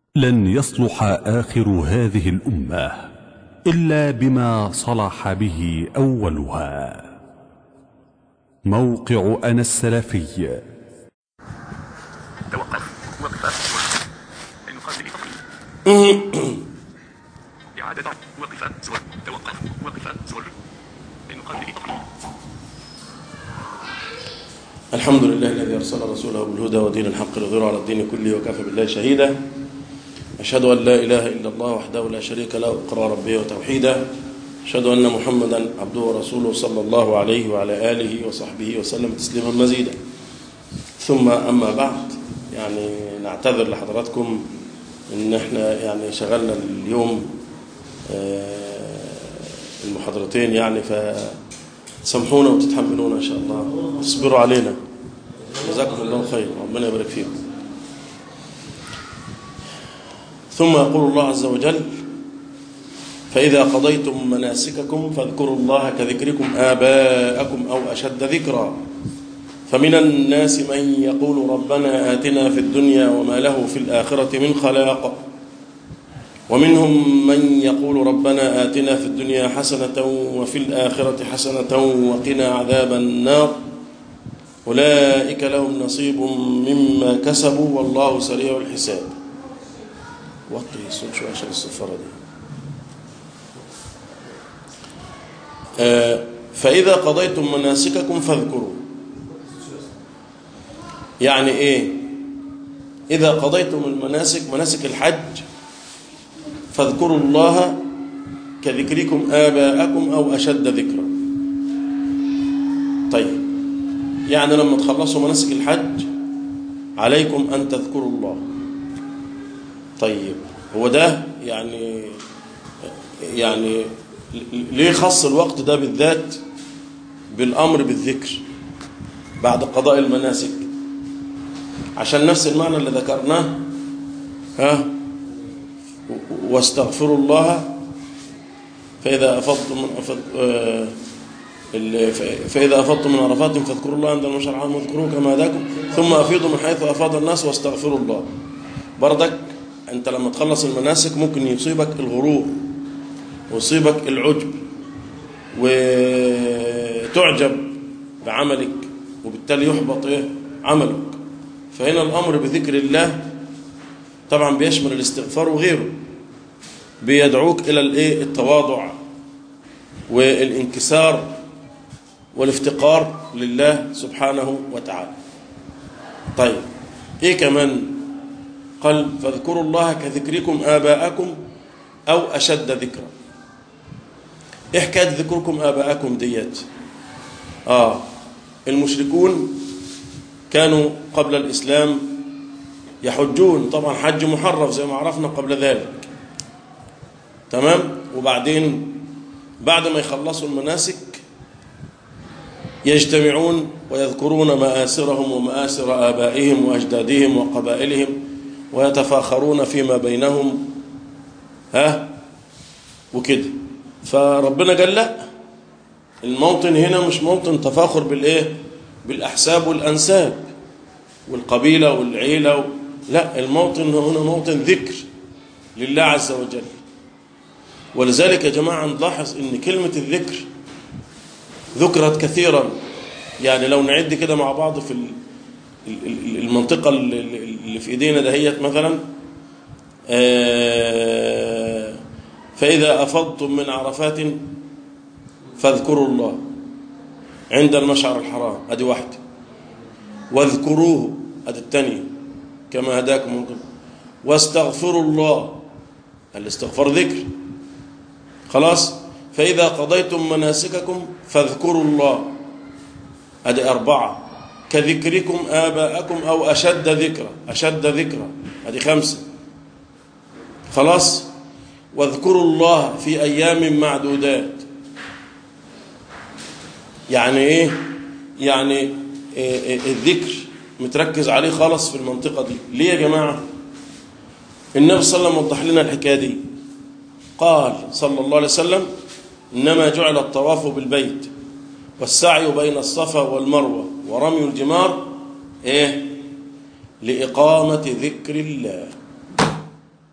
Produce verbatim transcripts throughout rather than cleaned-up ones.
لن يصلح آخر هذه الأمة إلا بما صلح به أولها. موقع أنا السلفي. توقف وقفة المقابل إعادة وقفة زر توقف وقفة زر المقابل. الحمد لله الذي أرسل رسوله بالهدى ودين الحق ليظهره على الدين كله وكفى بالله شهيدا. أشهد أن لا إله إلا الله وحده لا شريك له إقرارا به وتوحيدا. أشهد أن محمدا عبده ورسوله صلى الله عليه وعلى آله وصحبه وسلم تسليما مزيدا. ثم أما بعد، يعني نعتذر لحضراتكم إن احنا يعني شغلنا اليوم المحاضرتين، يعني فسامحونا وتتحملونا إن شاء الله، تصبروا علينا. جزاكم الله خير، ربنا يبارك فيكم. ثم يقول الله عز وجل: فإذا قضيتم مناسككم فاذكروا الله كذكركم آباءكم أو أشد ذكرا، فمن الناس من يقول ربنا آتنا في الدنيا وما له في الآخرة من خلاق، ومنهم من يقول ربنا آتنا في الدنيا حسنة وفي الآخرة حسنة وقنا عذاب النار، أولئك لهم نصيب مما كسبوا والله سريع الحساب. وطي الصوت شوية عشان الصفارة دي. آه فإذا قضيتم مناسككم فاذكروا، يعني إيه؟ إذا قضيتم المناسك، مناسك الحج، فاذكروا الله كذكركم آباءكم أو أشد ذكرا. طيب، يعني لما تخلصوا مناسك الحج عليكم أن تذكروا الله. طيب، هو ده يعني يعني ليه خص الوقت ده بالذات بالأمر بالذكر بعد قضاء المناسك؟ عشان نفس المعنى اللي ذكرناه، ها واستغفروا الله فإذا أفضتم من أفض فإذا أفضتم من عرفات فاذكروا الله عند المشعر الحرام واذكروه كما هداكم ثم أفيضوا من حيث أفاض الناس واستغفروا الله. بردك أنت لما تخلص المناسك ممكن يصيبك الغرور ويصيبك العجب وتعجب بعملك، وبالتالي يحبط إيه عملك. فهنا الأمر بذكر الله طبعا بيشمل الاستغفار وغيره، بيدعوك إلى الإيه التواضع والانكسار والافتقار لله سبحانه وتعالى. طيب، إيه كمان؟ قال: فاذكروا الله كذكركم آباءكم أو أشد ذكرا. إيه حكاية ذكركم آباءكم ديت؟ آه المشركون كانوا قبل الإسلام يحجون، طبعا حج محرف زي ما عرفنا قبل ذلك، تمام؟ وبعدين بعد ما يخلصوا المناسك يجتمعون ويذكرون مآسرهم ومآسر آبائهم وأجدادهم وقبائلهم ويتفاخرون فيما بينهم، ها وكده. فربنا قال لا، الموطن هنا مش موطن تفاخر بالإيه؟ بالأحساب والأنساب والقبيلة والعيلة و... لا، الموطن هنا موطن ذكر لله عز وجل. ولذلك يا جماعة نلاحظ ان كلمة الذكر ذكرت كثيرا. يعني لو نعد كده مع بعض في المنطقة اللي في ايدينا دهيت، مثلا فإذا أفضتم من عرفات فاذكروا الله عند المشعر الحرام، ادي واحدة. واذكروه، ادي الثانية، كما هداكم من قبل. واستغفروا الله، الاستغفار ذكر. خلاص. فإذا قضيتم مناسككم فاذكروا الله، ادي أربعة. كذكركم آباءكم أو أشد ذكرا، أشد ذكرا، ادي خمسة. خلاص. واذكروا الله في أيام معدودات. يعني إيه؟ يعني إيه الذكر متركز عليه خالص في المنطقة دي. ليه يا جماعة؟ النبي صلى الله عليه وسلم وضح لنا الحكاية دي. قال صلى الله عليه وسلم: إنما جعل الطواف بالبيت والسعي بين الصفا والمروة ورمي الجمار إيه؟ لإقامة ذكر الله.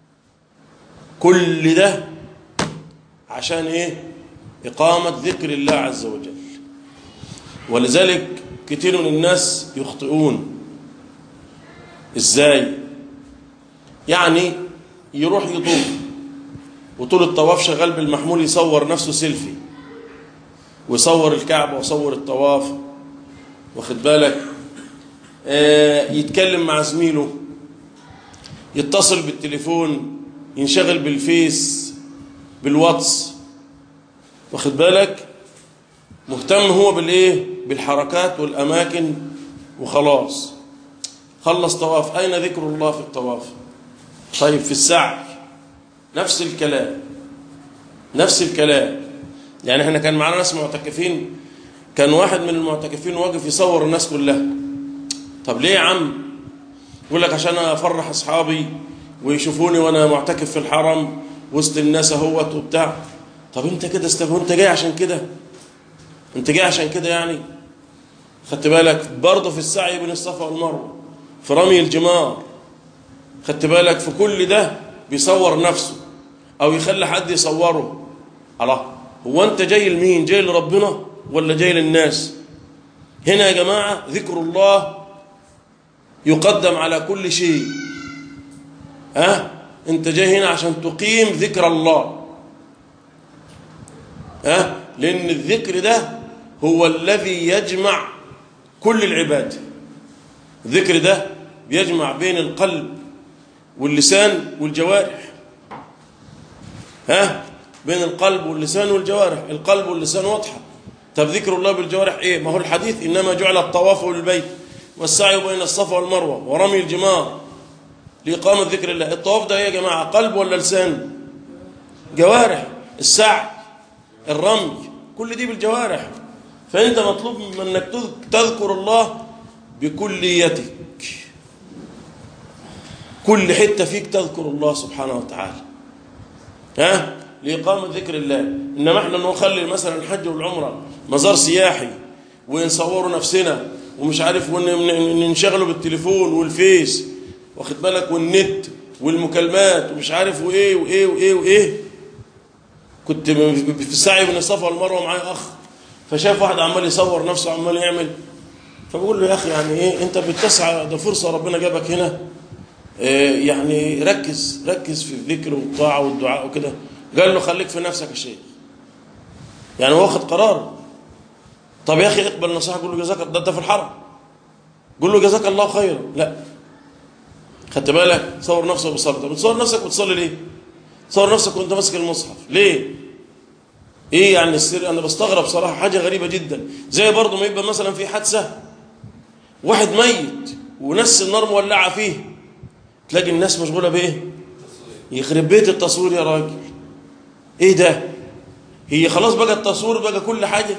كل ده عشان ايه؟ إقامة ذكر الله عز وجل. ولذلك كتير من الناس يخطئون. ازاي؟ يعني يروح يطوف وطول الطواف شغال بالمحمول يصور نفسه سيلفي ويصور الكعبة ويصور الطواف، واخد بالك؟ آه يتكلم مع زميله، يتصل بالتليفون، ينشغل بالفيس بالواتس، واخد بالك؟ مهتم هو بالايه؟ بالحركات والاماكن وخلاص. خلص طواف، اين ذكر الله في الطواف؟ طيب في السعي نفس الكلام، نفس الكلام. يعني احنا كان معنا ناس معتكفين، كان واحد من المعتكفين واقف يصور الناس كلها. طب ليه يا عم؟ يقول لك عشان افرح اصحابي ويشوفوني وانا معتكف في الحرم وسط الناس اهوت وبتاع. طب انت كده استفهمت، انت جاي عشان كده؟ انت جاي عشان كده يعني؟ خدت بالك؟ برضه في السعي بين الصفا والمروه، في رمي الجمار، خدت بالك؟ في كل ده بيصور نفسه او يخلي حد يصوره. الله، هو انت جاي لمين؟ جاي لربنا ولا جاي للناس؟ هنا يا جماعه ذكر الله يقدم على كل شيء. ها أه؟ انت جاي هنا عشان تقيم ذكر الله. ها أه؟ لان الذكر ده هو الذي يجمع كل العباد. الذكر ده بيجمع بين القلب واللسان والجوارح. ها بين القلب واللسان والجوارح. القلب واللسان واضحه. طب ذكر الله بالجوارح ايه؟ ما هو الحديث انما جعل الطواف بالبيت والسعي بين الصفا والمروه ورمي الجمار لإقامة ذكر الله. الطواف ده ايه يا جماعه؟ قلب ولا لسان؟ جوارح. السعي، الرمي، كل دي بالجوارح. فانت مطلوب منك تذكر الله بكليتك، كل حته فيك تذكر الله سبحانه وتعالى. ها لإقامة ذكر الله. إنما احنا نخلي مثلا الحج والعمرة مزار سياحي ونصوروا نفسنا ومش عارف وننشغلوا بالتليفون والفيس، واخد بالك؟ والنت والمكالمات ومش عارف وايه وايه وايه وايه. كنت في السعي بين الصفا والمروه معايا اخ، فشاف واحد عمال يصور نفسه عمال يعمل، فبقول له يا اخي يعني ايه انت بتسعى؟ ده فرصه ربنا جابك هنا، إيه يعني ركز ركز في الذكر والطاعه والدعاء وكده. قال له خليك في نفسك يا شيخ، يعني هو واخد قرار. طب يا اخي اقبل نصيحه، قول له جزاك، ده انت في الحرم، قول له جزاك الله خيرا. لا، خدت بالك؟ صور نفسك وصلي. طب بتصور نفسك وتصلي ليه؟ تصور نفسك وانت ماسك المصحف ليه؟ ايه يعني السر؟ انا بستغرب صراحه، حاجه غريبه جدا. زي برضه ما يبقى مثلا في حادثه واحد ميت وناس النار مولعه فيه، تلاقي الناس مشغوله بايه؟ يخرب بيت التصوير يا راجل. ايه ده؟ هي خلاص بقى التصوير بقى كل حاجه،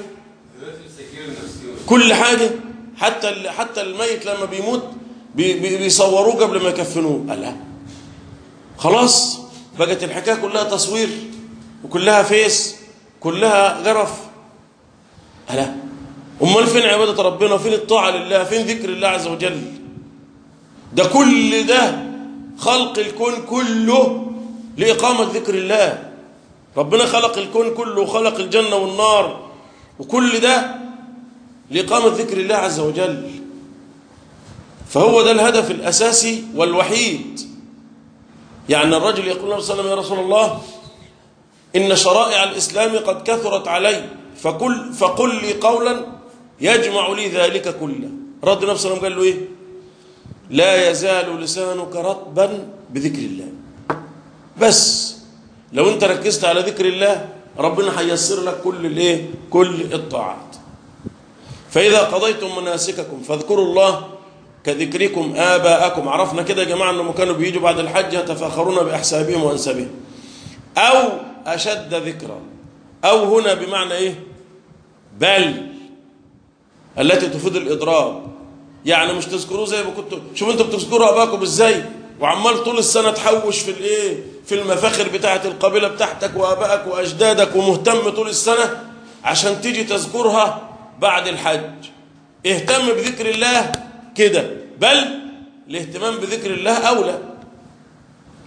كل حاجه. حتى حتى الميت لما بيموت بي بي بيصوروه قبل ما يكفنوه. لا خلاص بقت الحكايه كلها تصوير وكلها فيس، كلها غرف. لا، امال فين عباده ربنا؟ فين الطاعه لله؟ فين ذكر الله عز وجل؟ ده كل ده خلق الكون كله لإقامة ذكر الله. ربنا خلق الكون كله وخلق الجنة والنار وكل ده لإقامة ذكر الله عز وجل. فهو ده الهدف الأساسي والوحيد. يعني الرجل يقول النبي صلى الله عليه وسلم يا رسول الله إن شرائع الإسلام قد كثرت علي فقل, فقل لي قولا يجمع لي ذلك كله. رد النبي صلى الله عليه وسلم قال له إيه؟ لا يزال لسانك رطبا بذكر الله. بس لو انت ركزت على ذكر الله ربنا هيسر لك كل الايه؟ كل الطاعات. فإذا قضيتم مناسككم فاذكروا الله كذكركم آباءكم. عرفنا كده يا جماعة أنهم كانوا بيجوا بعد الحج يتفاخرون بأحسابهم وأنسابهم أو أشد ذكرا. أو هنا بمعنى إيه؟ بل التي تفيد الإضراب. يعني مش تذكروه زي ما كنتوا. شوفوا انتوا بتذكروا اباكم ازاي وعمال طول السنه تحوش في الايه؟ في المفاخر بتاعه القبيله بتاعتك وابائك واجدادك، ومهتم طول السنه عشان تيجي تذكرها بعد الحج. اهتم بذكر الله كده، بل الاهتمام بذكر الله اولى.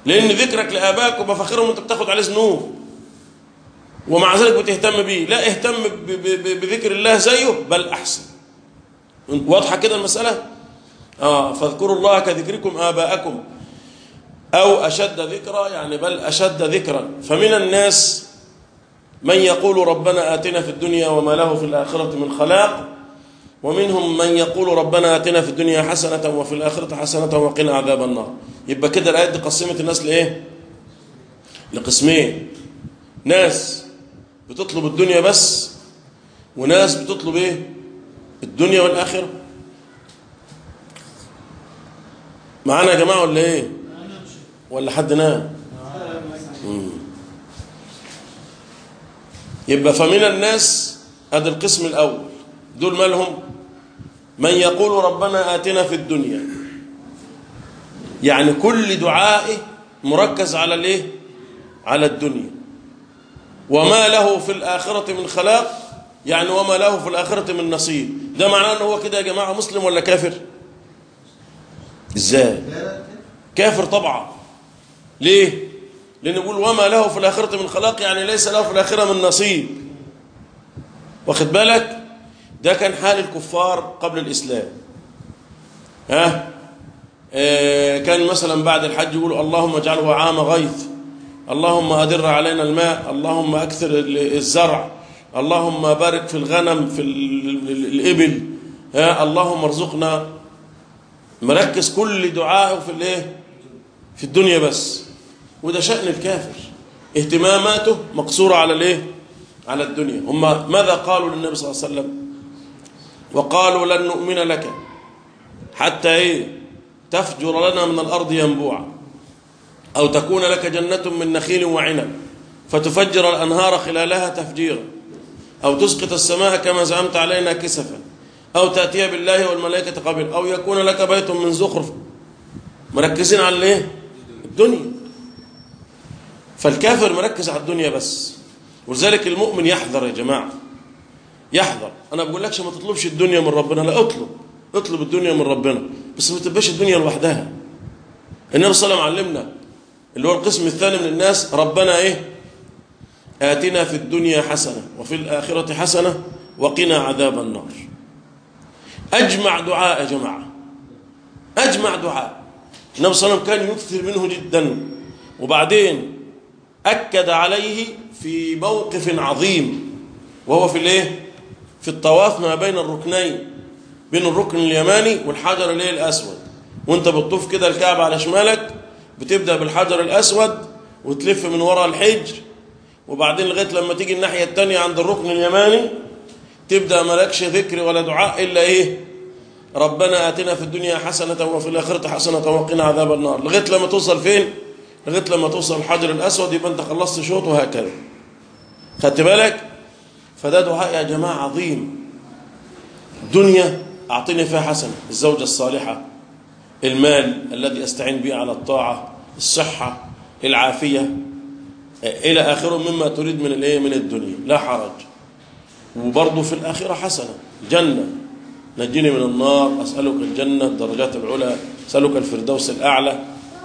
لأن ذكرك لآبائك ومفاخرهم أنت بتاخد عليه ذنوب، ومع ذلك بتهتم بيه. لا، اهتم بذكر الله زيه بل أحسن. واضحة كده المسألة؟ آه فاذكروا الله كذكركم آباءكم أو أشد ذكرا، يعني بل أشد ذكرا. فمن الناس من يقول ربنا آتنا في الدنيا وما له في الآخرة من خلاق، ومنهم من يقول ربنا آتنا في الدنيا حسنة وفي الآخرة حسنة وقنا عذاب النار. يبقى كده الآيات دي قسمت الناس لإيه؟ لقسمين: ناس بتطلب الدنيا بس، وناس بتطلب إيه؟ الدنيا والآخرة. معانا يا جماعة ولا إيه؟ ولا حد نام؟ يبقى فمن الناس هذا القسم الأول، دول مالهم؟ من يقول ربنا آتنا في الدنيا، يعني كل دعائه مركز على الايه؟ على الدنيا. وما له في الآخرة من خلاق، يعني وما له في الآخرة من نصيب. ده معناه أنه هو كده يا جماعة مسلم ولا كافر؟ إزاي؟ كافر طبعا. ليه؟ لأنه يقول وما له في الآخرة من خلاق، يعني ليس له في الآخرة من نصيب. واخد بالك؟ ده كان حال الكفار قبل الإسلام. ها؟ آه كان مثلا بعد الحج يقول اللهم اجعله عام غيث، اللهم أدر علينا الماء، اللهم أكثر الزرع، اللهم بارك في الغنم في الإبل، ها؟ اللهم ارزقنا. مركز كل دعائه في الايه؟ في الدنيا بس. وده شأن الكافر، اهتماماته مقصورة على الايه؟ على الدنيا. هم ماذا قالوا للنبي صلى الله عليه وسلم؟ وقالوا لن نؤمن لك حتى ايه؟ تفجر لنا من الأرض ينبوعا، أو تكون لك جنة من نخيل وعنب فتفجر الأنهار خلالها تفجيرا، أو تسقط السماء كما زعمت علينا كسفا، أو تأتي بالله والملائكة قبل، أو يكون لك بيت من زخرف. مركزين على الايه؟ الدنيا. فالكافر مركز على الدنيا بس. ولذلك المؤمن يحذر يا جماعة، يحذر. أنا بقول لكش ما تطلبش الدنيا من ربنا، لا، اطلب اطلب الدنيا من ربنا، بس ما تبقاش الدنيا لوحدها. النبي صلى الله عليه وسلم علمنا اللي هو القسم الثاني من الناس: ربنا ايه؟ آتنا في الدنيا حسنة وفي الآخرة حسنة وقنا عذاب النار. أجمع دعاء يا جماعة، أجمع دعاء. النبي صلى الله عليه وسلم كان يكثر منه جدا. وبعدين أكد عليه في موقف عظيم، وهو في الايه؟ في الطواف ما بين الركنين، بين الركن اليماني والحجر الايه؟ الأسود. وانت بتطوف كده الكعبة على شمالك، بتبدأ بالحجر الأسود وتلف من وراء الحجر، وبعدين لغاية لما تيجي الناحية التانية عند الركن اليماني تبدأ مالكش ذكر ولا دعاء إلا إيه؟ ربنا آتنا في الدنيا حسنة وفي الآخرة حسنة وقنا عذاب النار، لغاية لما توصل فين؟ لغاية لما توصل الحجر الأسود، يبقى أنت خلصت شوط. وهكذا. خدت بالك؟ فده دعاء يا جماعة عظيم. الدنيا أعطيني فيها حسنة، الزوجة الصالحة، المال الذي أستعين به على الطاعة، الصحة، العافية، إلى آخره مما تريد من الإيه؟ من الدنيا، لا حرج. وبرضه في الآخرة حسنة، جنة، نجيني من النار، أسألك الجنة الدرجات العلى، أسألك الفردوس الأعلى.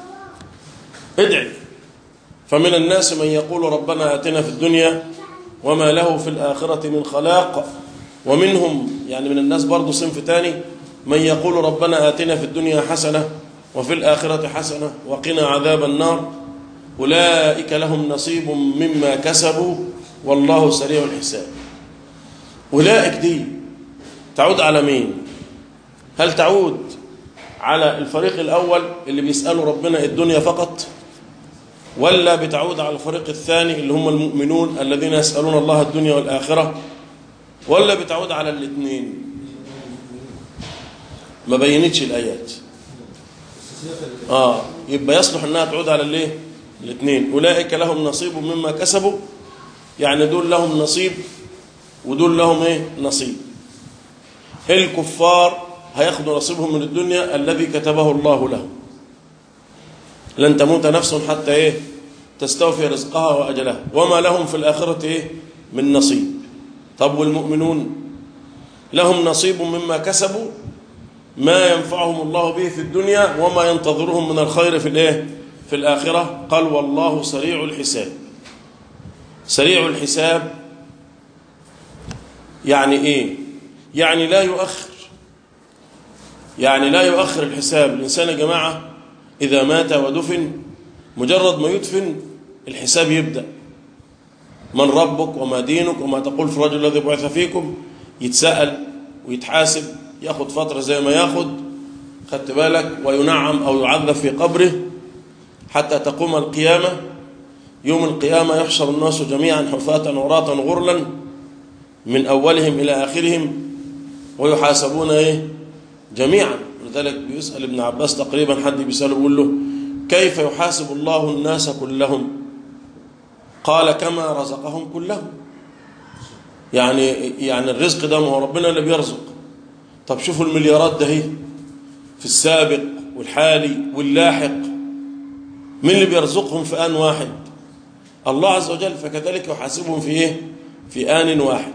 ادعي. فمن الناس من يقول ربنا آتنا في الدنيا وما له في الآخرة من خلاق. ومنهم يعني من الناس برضه صنف تاني من يقول ربنا آتنا في الدنيا حسنة وفي الآخرة حسنة وقنا عذاب النار، أولئك لهم نصيب مما كسبوا والله سريع الحساب. أولئك دي تعود على مين؟ هل تعود على الفريق الأول اللي بيسألوا ربنا الدنيا فقط، ولا بتعود على الفريق الثاني اللي هم المؤمنون الذين يسألون الله الدنيا والآخرة، ولا بتعود على الاثنين؟ ما بينتش الآيات. آه يبقى يصلح أنها تعود على الايه؟ الاثنين. أولئك لهم نصيب مما كسبوا، يعني دول لهم نصيب ودول لهم ايه؟ نصيب. الكفار هياخدوا نصيبهم من الدنيا الذي كتبه الله لهم، لن تموت نفس حتى ايه؟ تستوفي رزقها وأجلها، وما لهم في الآخرة ايه؟ من نصيب. طب والمؤمنون لهم نصيب مما كسبوا، ما ينفعهم الله به في الدنيا وما ينتظرهم من الخير في الايه؟ في الآخرة؟ قال والله سريع الحساب. سريع الحساب يعني إيه؟ يعني لا يؤخر، يعني لا يؤخر الحساب. الإنسان يا جماعة إذا مات ودفن مجرد ما يدفن الحساب يبدأ. من ربك وما دينك وما تقول في الرجل الذي بعث فيكم، يتسأل ويتحاسب، ياخد فترة زي ما ياخد، خدت بالك، وينعم أو يعذب في قبره حتى تقوم القيامة. يوم القيامة يحشر الناس جميعا حفاة عراة غرلا من أولهم إلى آخرهم ويحاسبون إيه؟ جميعا. لذلك بيسأل ابن عباس تقريبا، حد بيسأله بيقول له كيف يحاسب الله الناس كلهم؟ قال كما رزقهم كلهم. يعني يعني الرزق ده ما هو ربنا اللي بيرزق. طب شوفوا المليارات ده هي في السابق والحالي واللاحق، مين اللي بيرزقهم في آن واحد؟ الله عز وجل. فكذلك يحاسبهم في إيه؟ في آن واحد.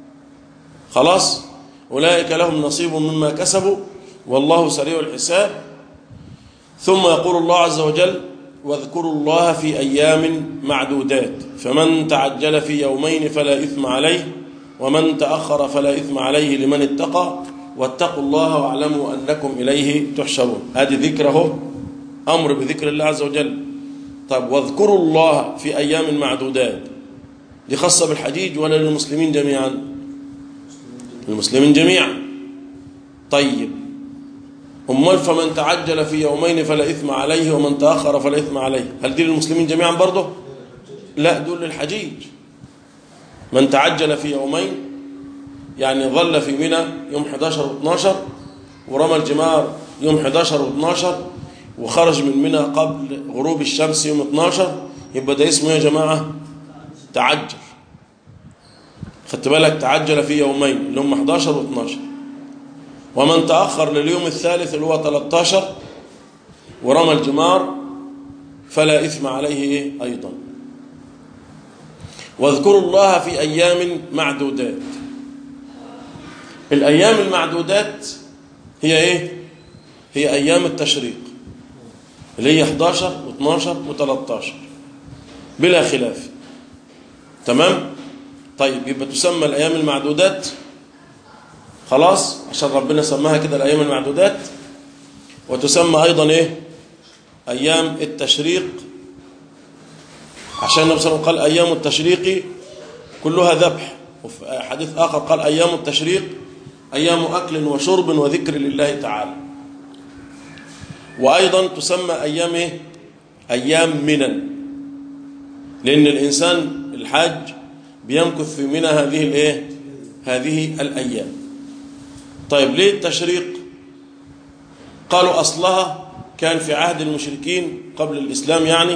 خلاص، أولئك لهم نصيب مما كسبوا والله سريع الحساب. ثم يقول الله عز وجل واذكروا الله في أيام معدودات، فمن تعجل في يومين فلا إثم عليه ومن تأخر فلا إثم عليه لمن اتقى واتقوا الله واعلموا أنكم إليه تحشرون. هذه ذكره، أمر بذكر الله عز وجل. طيب واذكروا الله في أيام معدودات، دي خاصة بالحجيج ولا للمسلمين جميعا؟ المسلمين جميعا. طيب أمال فمن تعجل في يومين فلا إثم عليه ومن تأخر فلا إثم عليه، هل دي للمسلمين جميعا برضه؟ لا، دول للحجيج. من تعجل في يومين يعني ظل في منى يوم إحدى عشر واثناشر ورمى الجمار يوم إحدى عشر واثناشر وخرج من منى قبل غروب الشمس يوم اثناشر، يبقى ده اسمه يا جماعة تعجل. خدت بالك؟ تعجل في يومين اللي هم إحدى عشر واثناشر. ومن تأخر لليوم الثالث اللي هو ثلاثة عشر ورمى الجمار فلا إثم عليه أيضا. واذكروا الله في أيام معدودات. الأيام المعدودات هي إيه؟ هي أيام التشريق اللي هي إحدى عشر واثناشر وثلاثة عشر بلا خلاف. تمام؟ طيب يبقى تسمى الأيام المعدودات، خلاص، عشان ربنا سماها كده الأيام المعدودات. وتسمى أيضا إيه؟ أيام التشريق، عشان النبي صلى الله عليه وسلم قال أيام التشريق كلها ذبح. وفي حديث آخر قال أيام التشريق أيام أكل وشرب وذكر لله تعالى. وأيضا تسمى أيام إيه؟ أيام منى، لأن الإنسان الحاج بيمكث في منى هذه الإيه؟ هذه الأيام. طيب ليه التشريق؟ قالوا أصلها كان في عهد المشركين قبل الإسلام، يعني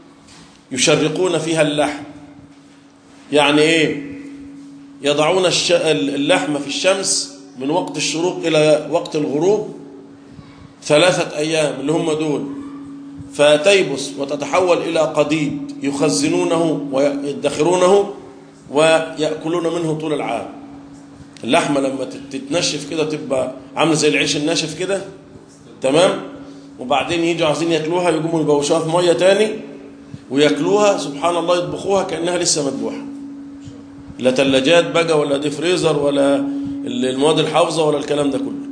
يشرقون فيها اللحم. يعني إيه؟ يضعون اللحم في الشمس من وقت الشروق إلى وقت الغروب ثلاثة أيام اللي هم دول، فتيبس وتتحول إلى قديد يخزنونه ويدخرونه ويأكلون منه طول العام. اللحمة لما تتنشف كده تبقى عامله زي العيش الناشف كده، تمام؟ وبعدين يجوا عايزين ياكلوها يقوموا يبوشوها في ميه تاني وياكلوها، سبحان الله، يطبخوها كأنها لسه مذبوحه. لا ثلاجات بقى ولا دي فريزر ولا المواد الحافظه ولا الكلام ده كله.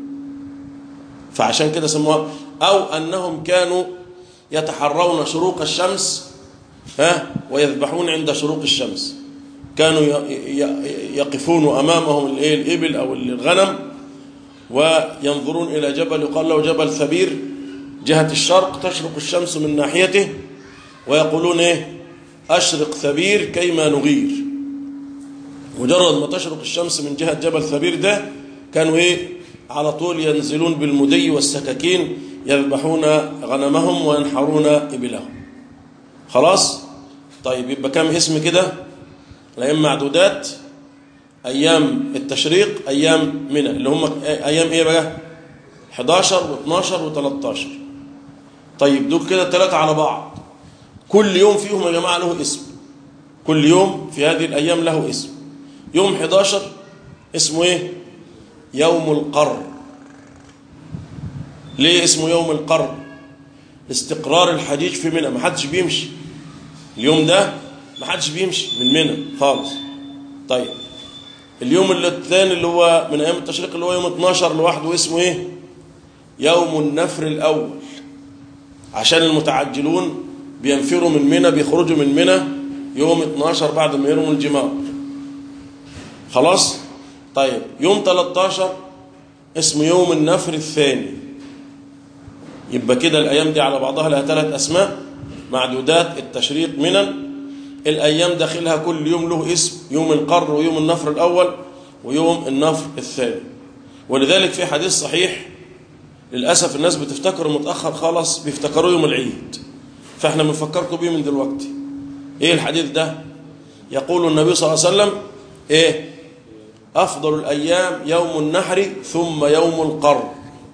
فعشان كده سموها. او انهم كانوا يتحرون شروق الشمس ها ويذبحون عند شروق الشمس. كانوا يقفون أمامهم الإبل أو الغنم وينظرون إلى جبل يقال له جبل ثبير جهة الشرق، تشرق الشمس من ناحيته، ويقولون إيه؟ أشرق ثبير كيما نغير. مجرد ما تشرق الشمس من جهة جبل ثبير ده كانوا إيه؟ على طول ينزلون بالمدي والسكاكين يذبحون غنمهم وينحرون إبلهم. خلاص؟ طيب يبقى كم اسم كده؟ الأيام معدودات، أيام التشريق، أيام منى اللي هم أيام إيه بقى؟ إحدى عشر واثناشر وثلاثة عشر. طيب دول كده ثلاثة على بعض، كل يوم فيهم يا جماعة له اسم. كل يوم في هذه الأيام له اسم. يوم إحدى عشر اسمه إيه؟ يوم القر. ليه اسمه يوم القر؟ استقرار الحجيج في منى، ما حدش بيمشي اليوم ده، ما حدش بيمشي من منى خالص. طيب اليوم اللي الثاني اللي هو من ايام التشريق اللي هو يوم اتناشر لوحده اسمه ايه؟ يوم النفر الاول، عشان المتعجلون بينفروا من منى، بيخرجوا من منى يوم اتناشر بعد ما يرموا الجمار. خلاص. طيب يوم تلتاشر اسمه يوم النفر الثاني. يبقى كده الايام دي على بعضها لها ثلاث اسماء معدودات التشريق منى. الايام داخلها كل يوم له اسم، يوم القر ويوم النفر الاول ويوم النفر الثاني. ولذلك في حديث صحيح للاسف الناس بتفتكره متاخر خالص، بيفتكروا يوم العيد، فاحنا بنفكركم بيه من دلوقتي. ايه الحديث ده؟ يقول النبي صلى الله عليه وسلم ايه؟ افضل الايام يوم النحر ثم يوم القر.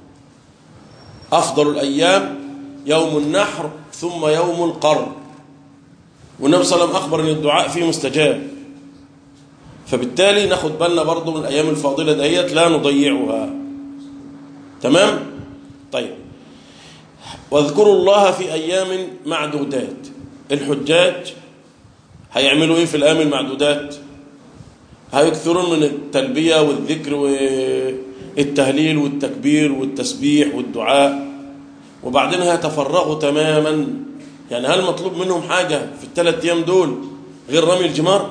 افضل الايام يوم النحر ثم يوم القر. والنبي صلى الله عليه وسلم اخبر ان الدعاء فيه مستجاب، فبالتالي ناخد بالنا برضو من الايام الفاضله دهيت لا نضيعها. تمام. طيب واذكروا الله في ايام معدودات. الحجاج هيعملوا ايه في الايام المعدودات؟ هيكثرون من التلبيه والذكر والتهليل والتكبير والتسبيح والدعاء، وبعدين هيتفرغوا تماما. يعني هل مطلوب منهم حاجه في الثلاث ايام دول غير رمي الجمار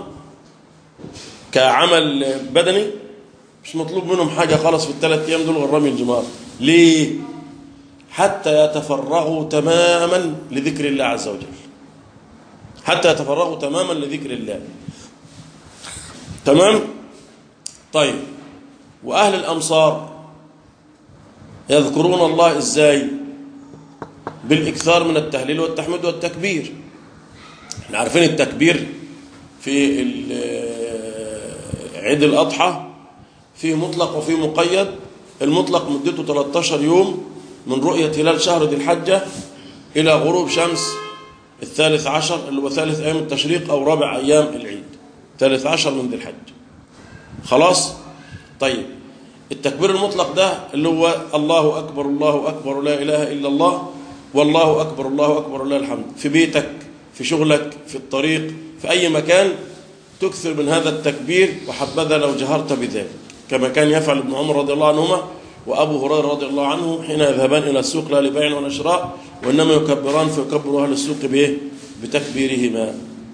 كعمل بدني؟ مش مطلوب منهم حاجه خالص في الثلاث ايام دول غير رمي الجمار. ليه؟ حتى يتفرغوا تماما لذكر الله عز وجل، حتى يتفرغوا تماما لذكر الله. تمام. طيب واهل الامصار يذكرون الله ازاي؟ بالاكثار من التهليل والتحميد والتكبير. احنا عارفين التكبير في عيد الاضحى فيه مطلق وفيه مقيد. المطلق مدته ثلاثة عشر يوم من رؤية هلال شهر ذي الحجة إلى غروب شمس الثالث عشر اللي هو ثالث أيام التشريق أو رابع أيام العيد، ثالث عشر من ذي الحجة. خلاص. طيب التكبير المطلق ده اللي هو الله أكبر الله أكبر لا إله إلا الله والله أكبر الله أكبر لله الحمد. في بيتك، في شغلك، في الطريق، في أي مكان تكثر من هذا التكبير، وحبذا لو جهرت بذلك كما كان يفعل ابن عمر رضي الله عنهما وأبو هريرة رضي الله عنه حين يذهبان إلى السوق لا لبيع ولا شراء، وإنما يكبران فيكبر أهل السوق بإيه؟ بتكبيرهما.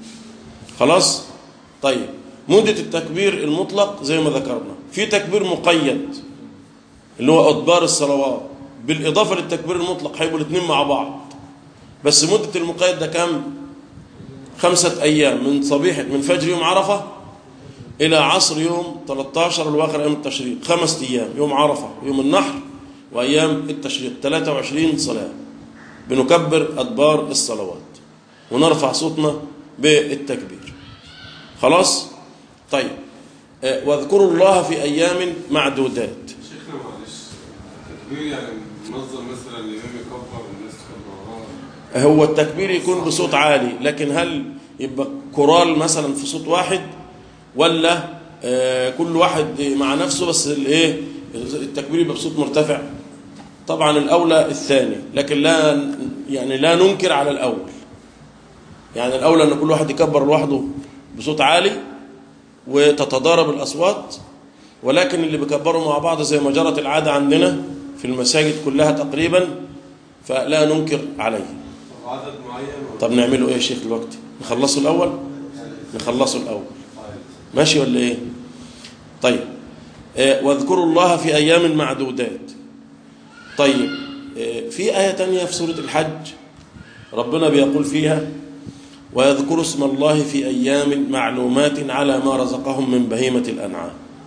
خلاص. طيب مدة التكبير المطلق زي ما ذكرنا. في تكبير مقيد اللي هو أدبار الصلوات بالإضافة للتكبير المطلق، هيبقوا الاثنين مع بعض. بس مدة المقيد ده كم؟ خمسة أيام من صبيحة من فجر يوم عرفة إلى عصر يوم ثلاثة عشر الواخر أيام التشريق. خمسة أيام، يوم عرفة ويوم النحر وأيام التشريق، ثلاثة وعشرين صلاة بنكبر أدبار الصلوات ونرفع صوتنا بالتكبير. خلاص. طيب واذكروا الله في أيام معدودات. شيخنا معلش، التكبير يعني منظم مثلا الإمام يكبر والناس تكبر وراه؟ هو التكبير يكون بصوت عالي، لكن هل يبقى كورال مثلا في صوت واحد ولا آه كل واحد مع نفسه بس الايه التكبير يبقى بصوت مرتفع؟ طبعا الاولى الثاني، لكن لا يعني لا ننكر على الاول. يعني الاولى ان كل واحد يكبر لوحده بصوت عالي وتتضارب الاصوات، ولكن اللي بيكبروا مع بعض زي ما جرت العاده عندنا في المساجد كلها تقريبا فلا ننكر عليه. طب عدد معين؟ طب نعمله ايه يا شيخ دلوقتي؟ نخلصه الاول؟ نخلصه الاول ماشي ولا ايه؟ طيب آه واذكروا الله في ايام معدودات. طيب آه في آية تانية في سورة الحج ربنا بيقول فيها ويذكروا اسم الله في ايام معلومات على ما رزقهم من بهيمة الانعام.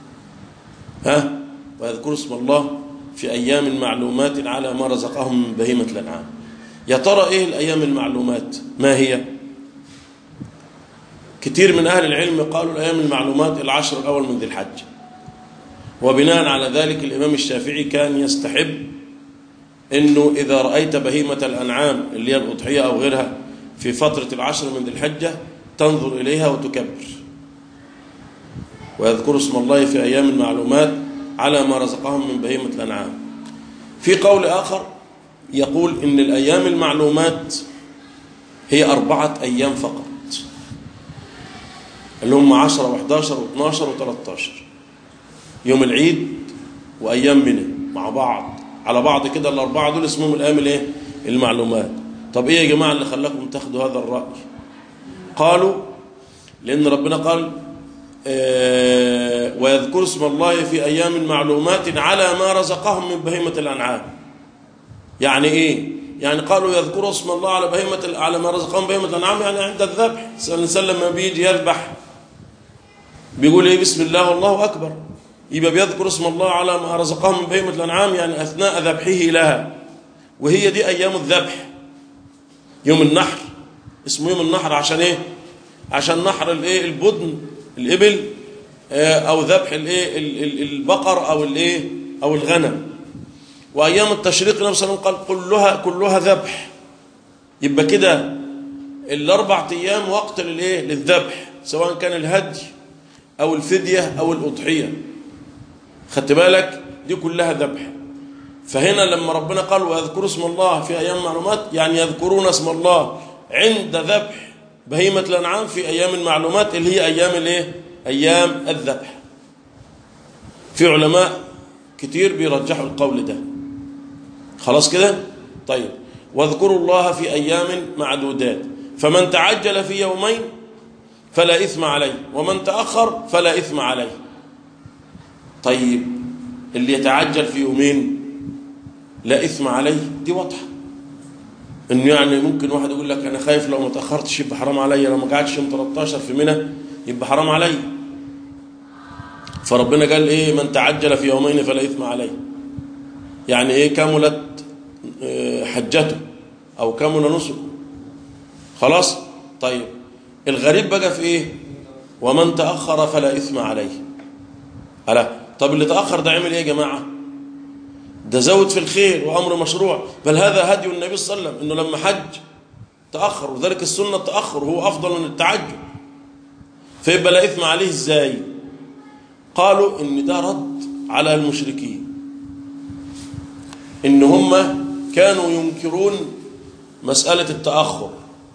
ها؟ ويذكروا اسم الله في ايام معلومات على ما رزقهم من بهيمة الانعام. يا ترى ايه الايام المعلومات؟ ما هي؟ كتير من أهل العلم قالوا الأيام المعلومات العشر الأول من ذي الحج، وبناء على ذلك الإمام الشافعي كان يستحب أنه إذا رأيت بهيمة الأنعام اللي هي الأضحية أو غيرها في فترة العشر من ذي الحجة تنظر إليها وتكبر. ويذكر اسم الله في أيام المعلومات على ما رزقهم من بهيمة الأنعام. في قول آخر يقول إن الأيام المعلومات هي أربعة أيام فقط، اللي هم عشرة وحداشر واثناشر وثلاثتاشر، يوم العيد وأيام منى مع بعض على بعض كده. الأربعة دول اسمهم الأيام الإيه؟ المعلومات. طب إيه يا جماعة اللي خلاكم تاخدوا هذا الرأي؟ قالوا لأن ربنا قال آه ويذكر اسم الله في أيام معلومات على ما رزقهم من بهيمة الأنعام. يعني إيه؟ يعني قالوا يذكروا اسم الله على بهيمة على ما رزقهم بهيمة الأنعام، يعني عند الذبح. الإنسان لما بيجي يذبح بيقول إيه؟ بسم الله والله أكبر، يبقى بيذكر اسم الله على ما رزقهم من بهيمة الأنعام، يعني أثناء ذبحه لها. وهي دي أيام الذبح. يوم النحر اسمه يوم النحر عشان إيه؟ عشان نحر الإيه؟ البدن الإبل، أو ذبح الإيه؟ البقر أو الإيه؟ أو الغنم. وأيام التشريق النبي صلى الله عليه وسلم قال كلها كلها ذبح. يبقى كده الأربع أيام وقت للإيه؟ للذبح، سواء كان الهدي أو الفدية أو الأضحية. خدت بالك؟ دي كلها ذبح. فهنا لما ربنا قال ويذكروا اسم الله في أيام معلومات، يعني يذكرون اسم الله عند ذبح بهيمة الأنعام في أيام المعلومات اللي هي أيام الإيه؟ أيام الذبح. في علماء كتير بيرجحوا القول ده. خلاص كده؟ طيب، واذكروا الله في أيام معدودات، فمن تعجل في يومين فلا إثم عليه، ومن تأخر فلا إثم عليه. طيب اللي يتعجل في يومين لا إثم عليه، دي واضحة. إنه يعني ممكن واحد يقول لك أنا خايف لو ما تأخرتش يبقى حرام علي، لو ما قعدتش يوم تلتاشر في منى يبقى حرام علي. فربنا قال إيه؟ من تعجل في يومين فلا إثم عليه، يعني إيه؟ كملت حجته أو كمل نسكه. خلاص؟ طيب الغريب بقى في إيه؟ ومن تأخر فلا إثم عليه. ألا طب اللي تأخر ده عمل إيه يا جماعة؟ ده زود في الخير وأمر مشروع، بل هذا هدي النبي صلى الله عليه وسلم، إنه لما حج تأخر، وذلك السنة التأخر هو أفضل من التعجل. فيبقى لا إثم عليه إزاي؟ قالوا إن ده رد على المشركين، إن هم كانوا ينكرون مسألة التأخر.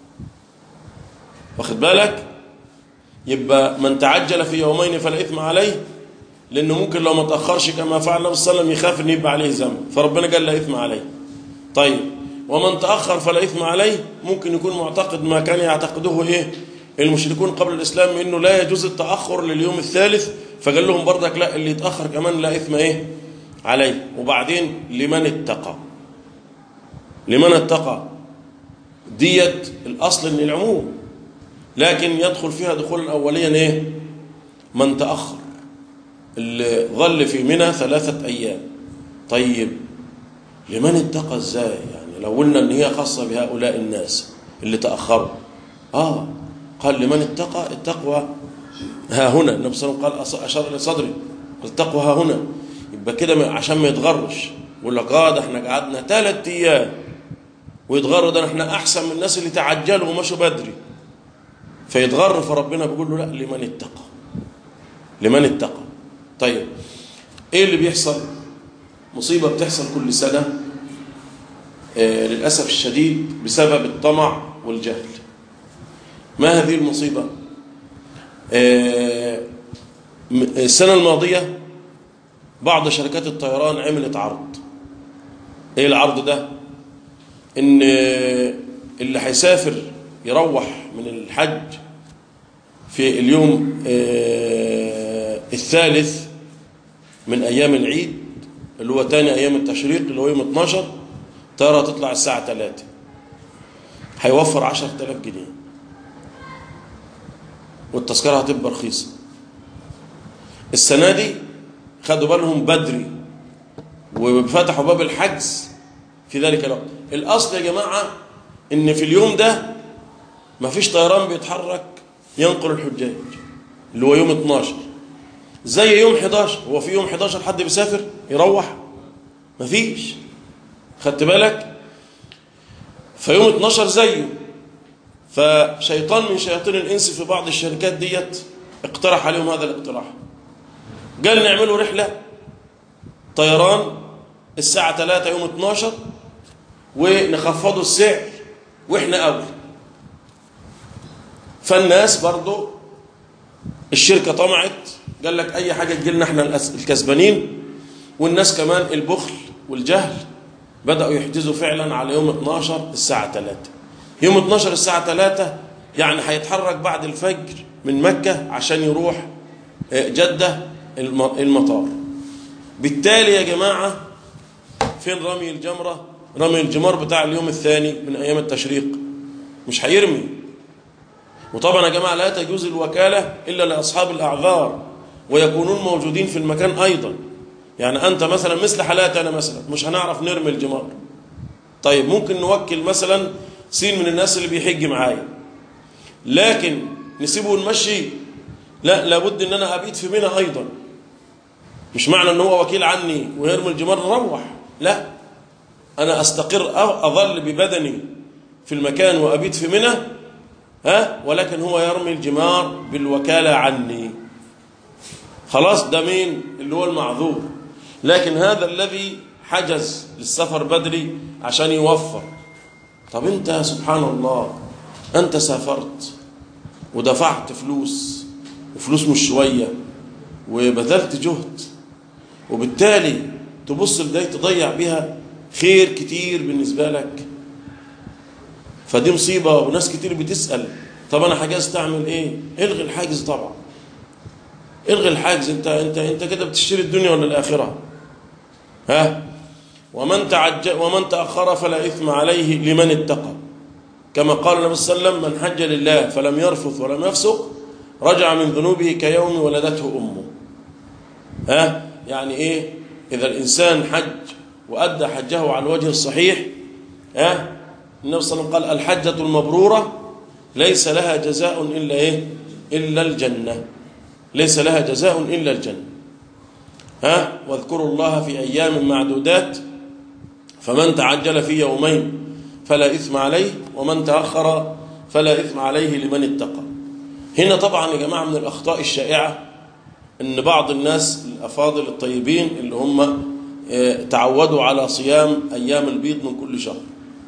واخد بالك؟ يبقى من تعجل في يومين فلا إثم عليه، لأنه ممكن لو ما تأخرش كما فعل النبي صلى الله عليه وسلم يخاف أن يبقى عليه ذنب، فربنا قال لا إثم عليه. طيب ومن تأخر فلا إثم عليه، ممكن يكون معتقد ما كان يعتقدوه إيه المشركون قبل الإسلام، إنه لا يجوز التأخر لليوم الثالث، فقال لهم برضك لا، اللي يتأخر كمان لا إثم إيه عليه. وبعدين لمن اتقى، لمن اتقى ديت الأصل إن العموم، لكن يدخل فيها دخولا أوليا إيه؟ من تأخر، اللي ظل في منى ثلاثة أيام. طيب لمن اتقى إزاي؟ يعني لو قلنا إن هي خاصة بهؤلاء الناس اللي تأخروا، آه قال لمن اتقى، التقوى ها هنا. النبي صلى الله عليه وسلم قال أشار إلى صدري، التقوى ها هنا. يبقى كده عشان ما يتغرش يقول لك آه ده احنا قعدنا ثلاث أيام ويتغر، ده احنا أحسن من الناس اللي تعجلوا ومشوا بدري، فيتغر. فربنا بيقول له لا، لمن اتقى، لمن اتقى. طيب ايه اللي بيحصل؟ مصيبة بتحصل كل سنة آه للأسف الشديد بسبب الطمع والجهل. ما هذه المصيبة؟ آه السنة الماضية بعض شركات الطيران عملت عرض. ايه العرض ده؟ ان اللي هيسافر يروح من الحج في اليوم آه الثالث من أيام العيد، اللي هو تاني أيام التشريق، اللي هو يوم اتناشر، طيارة تطلع الساعة ثلاثة، هيوفر عشرة آلاف جنيه، والتذكرة هتبقى رخيصة. السنة دي خدوا بالهم بدري وفتحوا باب الحجز في ذلك الوقت. الأصل يا جماعة إن في اليوم ده مفيش طيران بيتحرك ينقل الحجاج، اللي هو يوم اتناشر، زي يوم حداشر. هو في يوم حداشر حد بيسافر يروح؟ مفيش. خدت بالك؟ فيوم اتناشر زيه. فشيطان من شياطين الإنس في بعض الشركات ديت اقترح عليهم هذا الاقتراح، قال نعملوا رحلة طيران الساعة ثلاثة يوم اتناشر، ونخفضوا السعر وإحنا أولى. فالناس برضو الشركة طمعت، قال لك أي حاجة تجيلنا إحنا الكسبانين. والناس كمان البخل والجهل بدأوا يحجزوا فعلا على يوم اثناشر الساعة ثلاثة. يوم اثناشر الساعة ثلاثة يعني هيتحرك بعد الفجر من مكة عشان يروح جدة المطار. بالتالي يا جماعة فين رمي الجمرة؟ رمي الجمار بتاع اليوم الثاني من أيام التشريق مش هيرمي. وطبعا يا جماعة لا تجوز الوكالة إلا لأصحاب الأعذار ويكونون موجودين في المكان أيضا. يعني أنت مثلا مثل حالاتي أنا مثلا مش هنعرف نرمي الجمار، طيب ممكن نوكل مثلا سين من الناس اللي بيحج معايا، لكن نسيبه ونمشي؟ لا، لابد ان انا ابيت في منى ايضا. مش معنى ان هو وكيل عني ويرمي الجمار نروح، لا، انا استقر اظل ببدني في المكان وابيت في منى، ها، ولكن هو يرمي الجمار بالوكالة عني. خلاص، ده مين اللي هو المعذور. لكن هذا الذي حجز للسفر بدري عشان يوفر. طب انت سبحان الله انت سافرت ودفعت فلوس، وفلوس مش شوية، وبذلت جهد، وبالتالي تبص لدي تضيع بها خير كتير بالنسبة لك. فدي مصيبة. وناس كتير بتسأل طب أنا حجزت أعمل إيه؟ الغي الحاجز طبعا، الغي الحاجز. أنت أنت أنت كده بتشتري الدنيا ولا الآخرة؟ ها؟ ومن تعجل ومن تأخر فلا إثم عليه لمن اتقى، كما قال النبي صلى الله عليه وسلم: من حج لله فلم يرفث ولم يفسق رجع من ذنوبه كيوم ولدته أمه. ها؟ يعني إيه؟ إذا الإنسان حج وأدى حجه على الوجه الصحيح، ها؟ النبي صلى الله عليه وسلم قال: الحجة المبرورة ليس لها جزاء إلا إيه؟ إلا الجنة. ليس لها جزاء إلا الجنة. ها؟ واذكروا الله في أيام معدودات فمن تعجل في يومين فلا إثم عليه ومن تأخر فلا إثم عليه لمن اتقى. هنا طبعا يا جماعة من الأخطاء الشائعة أن بعض الناس الأفاضل الطيبين اللي هم تعودوا على صيام أيام البيض من كل شهر،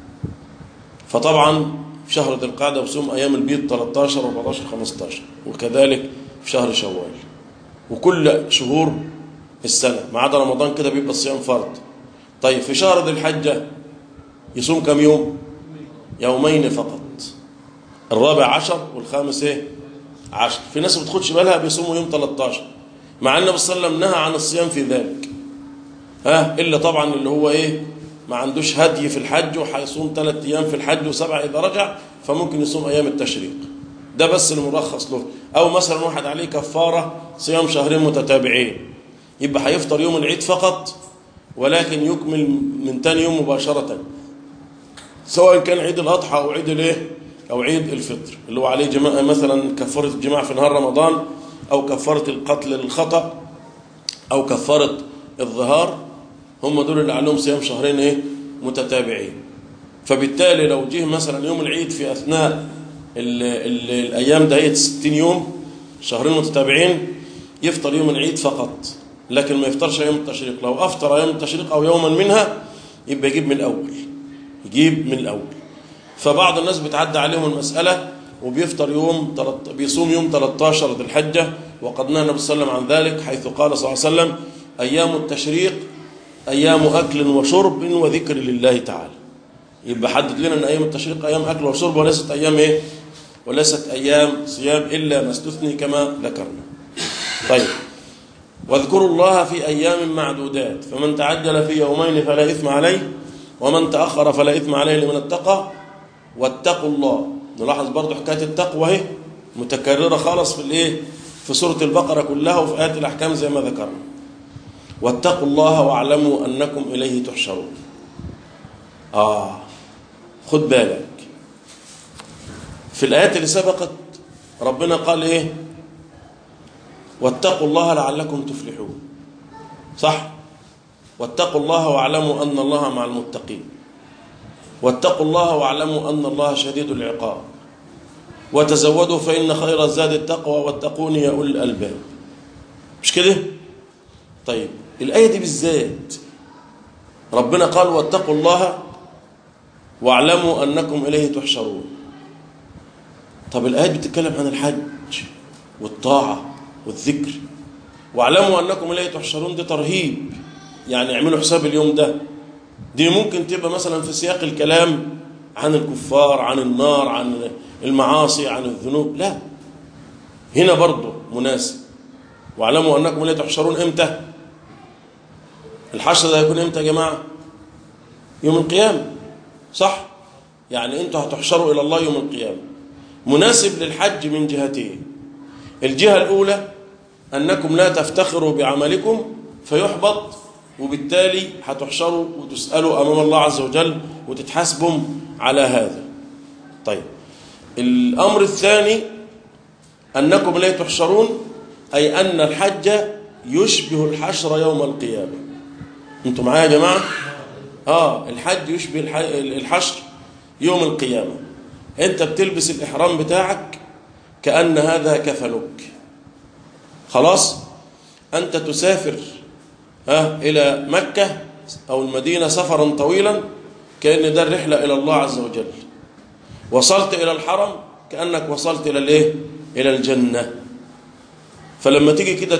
فطبعا في شهر ذي القعدة بصوم أيام البيض ثلاثة عشر و14 خمستاشر، وكذلك في شهر شوال، وكل شهور السنة ما عدا رمضان كده بيبقى الصيام فرض. طيب في شهر ذي الحجة يصوم كم يوم؟ يومين فقط، الرابع عشر والخامس ايه؟ عشر. في ناس ما بتاخدش بالها بيصوموا يوم ثلاثة عشر، مع ان النبي صلى الله عليه وسلم نهى عن الصيام في ذلك. ها؟ الا طبعا اللي هو ايه؟ ما عندوش هدي في الحج وهيصوم ثلاث ايام في الحج وسبعه اذا رجع، فممكن يصوم ايام التشريق، ده بس المرخص له. او مثلا واحد عليه كفاره صيام شهرين متتابعين، يبقى هيفطر يوم العيد فقط، ولكن يكمل من ثاني يوم مباشره، سواء كان عيد الاضحى او عيد الايه او عيد الفطر، اللي هو عليه جماعه مثلا كفاره الجماع في نهار رمضان، او كفاره القتل للخطا، او كفاره الظهار. هم دول اللي عليهم صيام شهرين ايه متتابعين. فبالتالي لو جه مثلا يوم العيد في اثناء ال ال الايام دهيت ستين يوم شهرين متتابعين، يفطر يوم العيد فقط، لكن ما يفطرش يوم التشريق. لو افطر يوم التشريق او يوما منها يبقى يجيب من الاول، يجيب من الاول. فبعض الناس بتعدى عليهم المساله وبيفطر يوم بيصوم يوم ثلاثة عشر ذي الحجه، وقد نهى النبي صلى الله عليه وسلم عن ذلك، حيث قال صلى الله عليه وسلم: ايام التشريق ايام اكل وشرب وذكر لله تعالى. يبقى حدد لنا ان ايام التشريق ايام اكل وشرب، وليست ايام ايه وليست ايام صيام الا ما استثني كما ذكرنا. طيب، واذكروا الله في ايام معدودات فمن تعجل في يومين فلا اثم عليه ومن تاخر فلا اثم عليه لمن اتقى واتقوا الله. نلاحظ برضو حكايه التقوى اهي متكرره خالص في الايه في سوره البقره كلها وفي ايات الاحكام زي ما ذكرنا. واتقوا الله واعلموا انكم اليه تحشرون. اه خد بالك في الايات اللي سبقت ربنا قال ايه؟ واتقوا الله لعلكم تفلحون، صح؟ واتقوا الله واعلموا ان الله مع المتقين، واتقوا الله واعلموا ان الله شديد العقاب، وتزودوا فان خير الزاد التقوى واتقون يا اولي الالباب. مش كده؟ طيب الآية دي بالذات ربنا قال واتقوا الله واعلموا أنكم إليه تحشرون. طب الآيات بتتكلم عن الحج والطاعة والذكر، واعلموا أنكم إليه تحشرون دي ترهيب، يعني اعملوا حساب اليوم ده. دي ممكن تبقى مثلا في سياق الكلام عن الكفار، عن النار، عن المعاصي، عن الذنوب. لا، هنا برضو مناسب. واعلموا أنكم إليه تحشرون امتى؟ الحشر ده هيكون امتى يا جماعة؟ يوم القيامة، صح؟ يعني انتوا هتحشروا إلى الله يوم القيامة. مناسب للحج من جهتين. الجهة الأولى أنكم لا تفتخروا بعملكم فيحبط، وبالتالي هتحشروا وتسألوا أمام الله عز وجل وتتحاسبوا على هذا. طيب، الأمر الثاني أنكم لا تحشرون، أي أن الحج يشبه الحشر يوم القيامة. أنتم معايا يا جماعة؟ آه الحج يشبه الحشر يوم القيامة. أنت بتلبس الإحرام بتاعك كأن هذا كفنك، خلاص. أنت تسافر ها إلى مكة أو المدينة سفرا طويلا كأن ده الرحلة إلى الله عز وجل. وصلت إلى الحرم كأنك وصلت إلى الإيه؟ إلى الجنة. فلما تيجي كده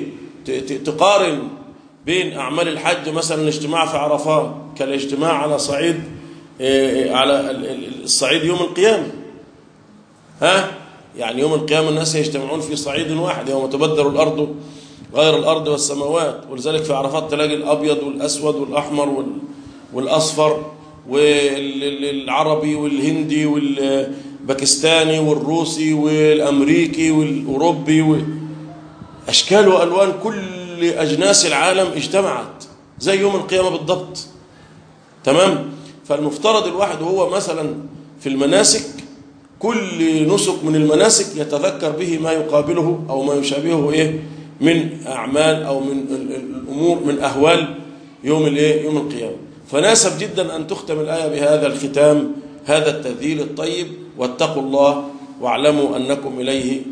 تقارن بين أعمال الحج، مثلا الاجتماع في عرفات كالاجتماع على صعيد على الصعيد يوم القيامة، ها يعني يوم القيامة الناس يجتمعون في صعيد واحد، يوم تبدل الأرض غير الأرض والسماوات. ولذلك في عرفات تلاقي الأبيض والأسود والأحمر والأصفر والعربي والهندي والباكستاني والروسي والأمريكي والأوروبي، أشكال وألوان كل أجناس العالم اجتمعت زي يوم القيامة بالضبط. تمام. فالمفترض الواحد وهو مثلا في المناسك، كل نسك من المناسك يتذكر به ما يقابله أو ما يشابهه إيه من أعمال أو من الأمور من أهوال يوم الإيه يوم القيامة. فناسب جدا أن تختم الآية بهذا الختام، هذا التذييل الطيب: واتقوا الله واعلموا أنكم إليه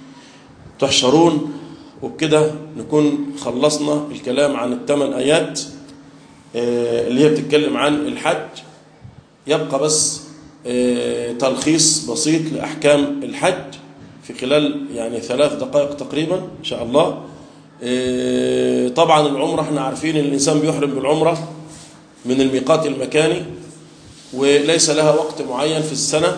تحشرون. وبكده نكون خلصنا الكلام عن الثمان آيات اللي هي بتتكلم عن الحج. يبقى بس تلخيص بسيط لأحكام الحج في خلال يعني ثلاث دقائق تقريبا إن شاء الله. طبعا العمرة احنا عارفين ان الإنسان بيحرم بالعمرة من الميقات المكاني، وليس لها وقت معين في السنة،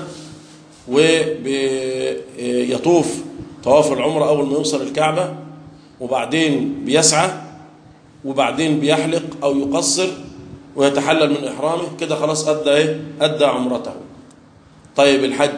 ويطوف طواف العمرة أول ما يوصل الكعبة، وبعدين بيسعى، وبعدين بيحلق أو يقصر ويتحلل من إحرامه، كده خلاص أدى إيه؟ أدى عمرته. طيب الحج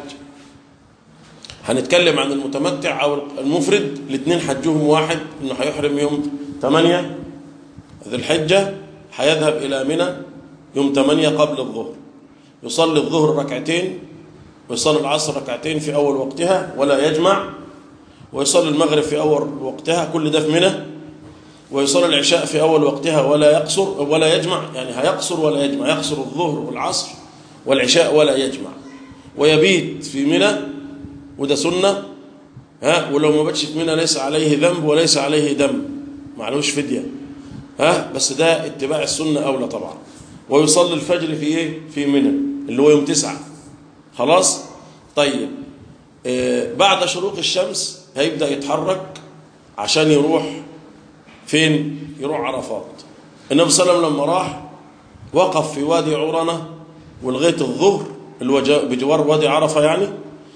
هنتكلم عن المتمتع أو المفرد، الاثنين حجهم واحد، إنه هيحرم يوم ثمانية ذي الحجة، هيذهب إلى منى يوم ثمانية قبل الظهر، يصلي الظهر ركعتين، ويصلي العصر ركعتين في أول وقتها ولا يجمع، ويصلي المغرب في أول وقتها، كل ده في منى، ويصلي العشاء في أول وقتها ولا يقصر ولا يجمع، يعني هيقصر ولا يجمع، يقصر الظهر والعصر والعشاء ولا يجمع، ويبيت في منى، وده سنة. ها ولو ما باتش في منى ليس عليه ذنب وليس عليه دم، معلوش فدية، ها بس ده اتباع السنة أولى طبعا. ويصلي الفجر في إيه؟ في منى اللي هو يوم تسعة، خلاص. طيب آه بعد شروق الشمس هيبدأ يتحرك عشان يروح فين؟ يروح عرفات. النبي صلى الله عليه وسلم لما راح وقف في وادي عرنة ولغاية الظهر اللي هو بجوار وادي عرفة يعني،